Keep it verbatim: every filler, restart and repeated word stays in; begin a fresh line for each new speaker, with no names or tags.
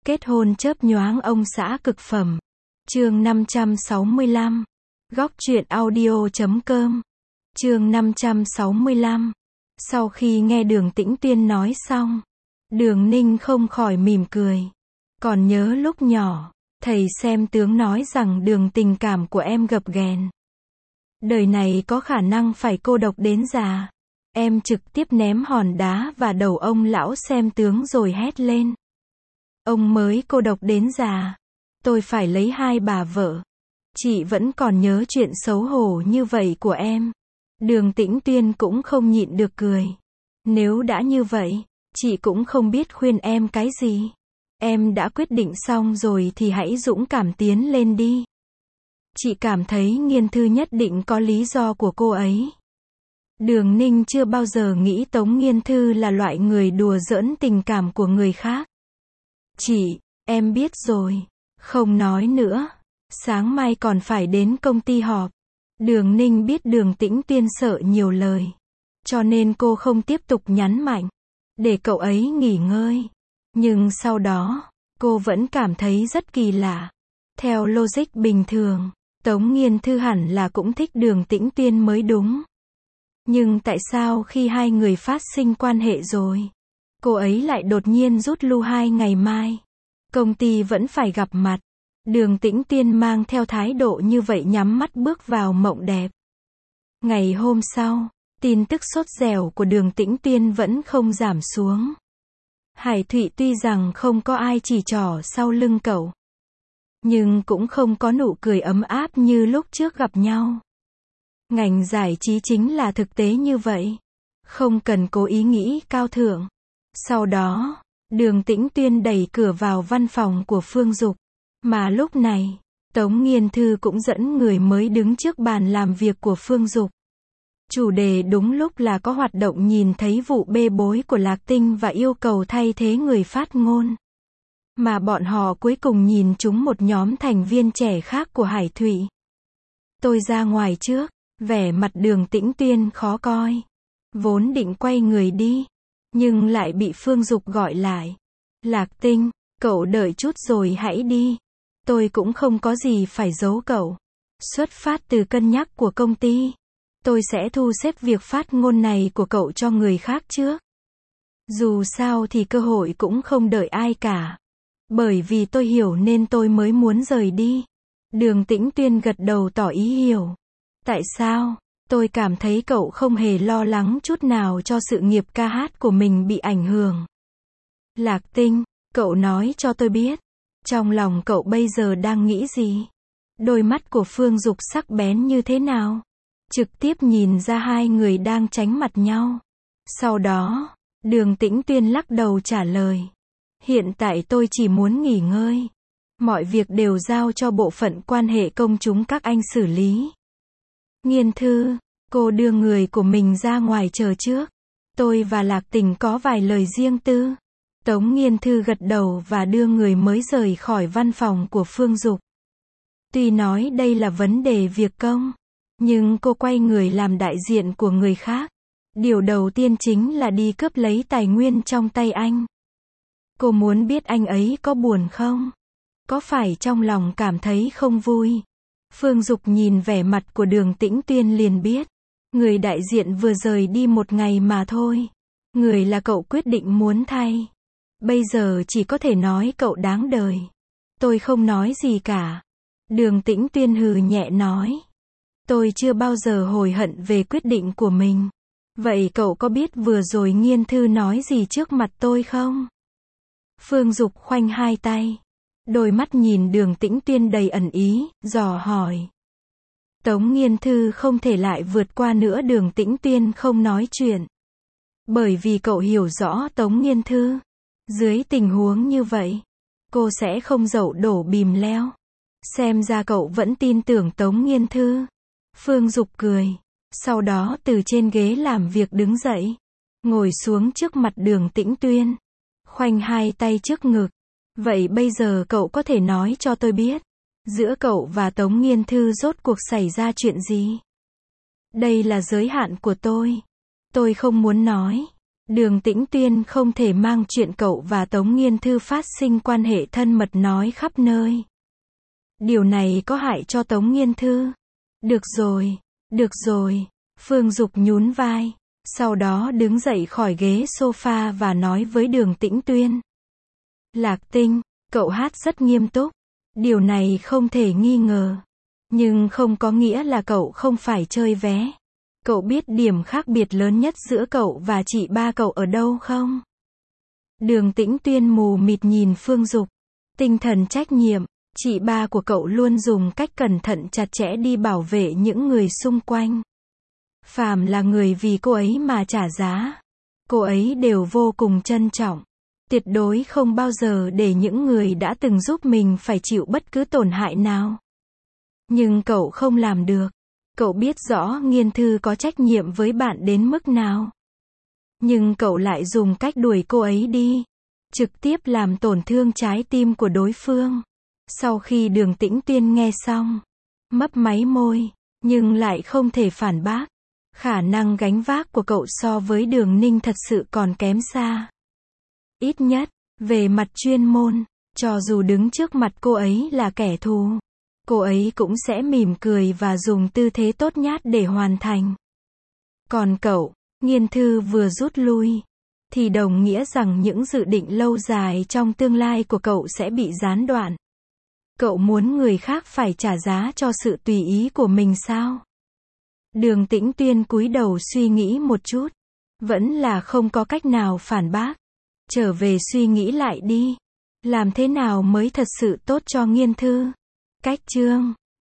Kết hôn chớp nhoáng ông xã cực phẩm. Chương năm trăm sáu mươi lăm. Góc truyện audio chấm com. Chương năm trăm sáu mươi lăm. Sau khi nghe Đường Tĩnh Tuyên nói xong, Đường Ninh không khỏi mỉm cười. Còn nhớ lúc nhỏ, thầy xem tướng nói rằng đường tình cảm của em gập ghềnh. Đời này có khả năng phải cô độc đến già. Em trực tiếp ném hòn đá và đầu ông lão xem tướng rồi hét lên. Ông mới cô độc đến già. Tôi phải lấy hai bà vợ. Chị vẫn còn nhớ chuyện xấu hổ như vậy của em. Đường Tĩnh Tuyên cũng không nhịn được cười. Nếu đã như vậy, chị cũng không biết khuyên em cái gì. Em đã quyết định xong rồi thì hãy dũng cảm tiến lên đi. Chị cảm thấy Nghiên Thư nhất định có lý do của cô ấy. Đường Ninh chưa bao giờ nghĩ Tống Nghiên Thư là loại người đùa giỡn tình cảm của người khác. Chị, em biết rồi. Không nói nữa. Sáng mai còn phải đến công ty họp. Đường Ninh biết Đường Tĩnh Tuyên sợ nhiều lời. Cho nên cô không tiếp tục nhấn mạnh. Để cậu ấy nghỉ ngơi. Nhưng sau đó, cô vẫn cảm thấy rất kỳ lạ. Theo logic bình thường, Tống Nghiên Thư hẳn là cũng thích Đường Tĩnh Tuyên mới đúng. Nhưng tại sao khi hai người phát sinh quan hệ rồi, cô ấy lại đột nhiên rút lui hai ngày mai? Công ty vẫn phải gặp mặt. Đường Tĩnh Tuyên mang theo thái độ như vậy nhắm mắt bước vào mộng đẹp. Ngày hôm sau, tin tức sốt dẻo của Đường Tĩnh Tuyên vẫn không giảm xuống. Hải Thụy tuy rằng không có ai chỉ trỏ sau lưng cậu, nhưng cũng không có nụ cười ấm áp như lúc trước gặp nhau. Ngành giải trí chính là thực tế như vậy. Không cần cố ý nghĩ cao thượng. Sau đó, Đường Tĩnh Tuyên đẩy cửa vào văn phòng của Phương Dục. Mà lúc này, Tống Nghiên Thư cũng dẫn người mới đứng trước bàn làm việc của Phương Dục. Chủ đề đúng lúc là có hoạt động nhìn thấy vụ bê bối của Lạc Tinh và yêu cầu thay thế người phát ngôn. Mà bọn họ cuối cùng nhìn trúng một nhóm thành viên trẻ khác của Hải Thụy. Tôi ra ngoài trước, vẻ mặt Đường Tĩnh Tuyên khó coi. Vốn định quay người đi, nhưng lại bị Phương Dục gọi lại. Lạc Tinh, cậu đợi chút rồi hãy đi. Tôi cũng không có gì phải giấu cậu. Xuất phát từ cân nhắc của công ty, tôi sẽ thu xếp việc phát ngôn này của cậu cho người khác trước. Dù sao thì cơ hội cũng không đợi ai cả. Bởi vì tôi hiểu nên tôi mới muốn rời đi. Đường Tĩnh Tuyên gật đầu tỏ ý hiểu. Tại sao? Tôi cảm thấy cậu không hề lo lắng chút nào cho sự nghiệp ca hát của mình bị ảnh hưởng. Lạc Tinh, cậu nói cho tôi biết. Trong lòng cậu bây giờ đang nghĩ gì? Đôi mắt của Phương Dục sắc bén như thế nào? Trực tiếp nhìn ra hai người đang tránh mặt nhau. Sau đó, Đường Tĩnh Tuyên lắc đầu trả lời. Hiện tại tôi chỉ muốn nghỉ ngơi. Mọi việc đều giao cho bộ phận quan hệ công chúng các anh xử lý. Nghiên Thư, cô đưa người của mình ra ngoài chờ trước. Tôi và Lạc Tình có vài lời riêng tư. Tống Nghiên Thư gật đầu và đưa người mới rời khỏi văn phòng của Phương Dục. Tuy nói đây là vấn đề việc công, nhưng cô quay người làm đại diện của người khác. Điều đầu tiên chính là đi cướp lấy tài nguyên trong tay anh. Cô muốn biết anh ấy có buồn không? Có phải trong lòng cảm thấy không vui? Phương Dục nhìn vẻ mặt của Đường Tĩnh Tuyên liền biết. Người đại diện vừa rời đi một ngày mà thôi. Người là cậu quyết định muốn thay. Bây giờ chỉ có thể nói cậu đáng đời. Tôi không nói gì cả. Đường Tĩnh Tuyên hừ nhẹ nói. Tôi chưa bao giờ hối hận về quyết định của mình. Vậy cậu có biết vừa rồi Nghiên Thư nói gì trước mặt tôi không? Phương Dục khoanh hai tay. Đôi mắt nhìn Đường Tĩnh Tuyên đầy ẩn ý, dò hỏi. Tống Nghiên Thư không thể lại vượt qua nữa. Đường Tĩnh Tuyên không nói chuyện. Bởi vì cậu hiểu rõ Tống Nghiên Thư. Dưới tình huống như vậy, cô sẽ không dậu đổ bìm leo. Xem ra cậu vẫn tin tưởng Tống Nghiên Thư. Phương Dục cười. Sau đó từ trên ghế làm việc đứng dậy. Ngồi xuống trước mặt Đường Tĩnh Tuyên. Khoanh hai tay trước ngực. Vậy bây giờ cậu có thể nói cho tôi biết. Giữa cậu và Tống Nghiên Thư rốt cuộc xảy ra chuyện gì? Đây là giới hạn của tôi. Tôi không muốn nói. Đường Tĩnh Tuyên không thể mang chuyện cậu và Tống Nghiên Thư phát sinh quan hệ thân mật nói khắp nơi. Điều này có hại cho Tống Nghiên Thư. Được rồi, được rồi, Phương Dục nhún vai, sau đó đứng dậy khỏi ghế sofa và nói với Đường Tĩnh Tuyên. Lạc Tinh, cậu hát rất nghiêm túc. Điều này không thể nghi ngờ. Nhưng không có nghĩa là cậu không phải chơi vé. Cậu biết điểm khác biệt lớn nhất giữa cậu và chị ba cậu ở đâu không? Đường Tĩnh Tuyên mù mịt nhìn Phương Dục. Tinh thần trách nhiệm, chị ba của cậu luôn dùng cách cẩn thận chặt chẽ đi bảo vệ những người xung quanh. Phàm là người vì cô ấy mà trả giá, cô ấy đều vô cùng trân trọng. Tuyệt đối không bao giờ để những người đã từng giúp mình phải chịu bất cứ tổn hại nào. Nhưng cậu không làm được. Cậu biết rõ Nghiên Thư có trách nhiệm với bạn đến mức nào. Nhưng cậu lại dùng cách đuổi cô ấy đi. Trực tiếp làm tổn thương trái tim của đối phương. Sau khi Đường Tĩnh Tuyên nghe xong, mấp máy môi, nhưng lại không thể phản bác. Khả năng gánh vác của cậu so với Đường Ninh thật sự còn kém xa. Ít nhất, về mặt chuyên môn, cho dù đứng trước mặt cô ấy là kẻ thù, cô ấy cũng sẽ mỉm cười và dùng tư thế tốt nhát để hoàn thành. Còn cậu, Nghiên Thư vừa rút lui, thì đồng nghĩa rằng những dự định lâu dài trong tương lai của cậu sẽ bị gián đoạn. Cậu muốn người khác phải trả giá cho sự tùy ý của mình sao? Đường Tĩnh Tuyên cúi đầu suy nghĩ một chút. Vẫn là không có cách nào phản bác. Trở về suy nghĩ lại đi. Làm thế nào mới thật sự tốt cho Nghiên Thư? Cách chương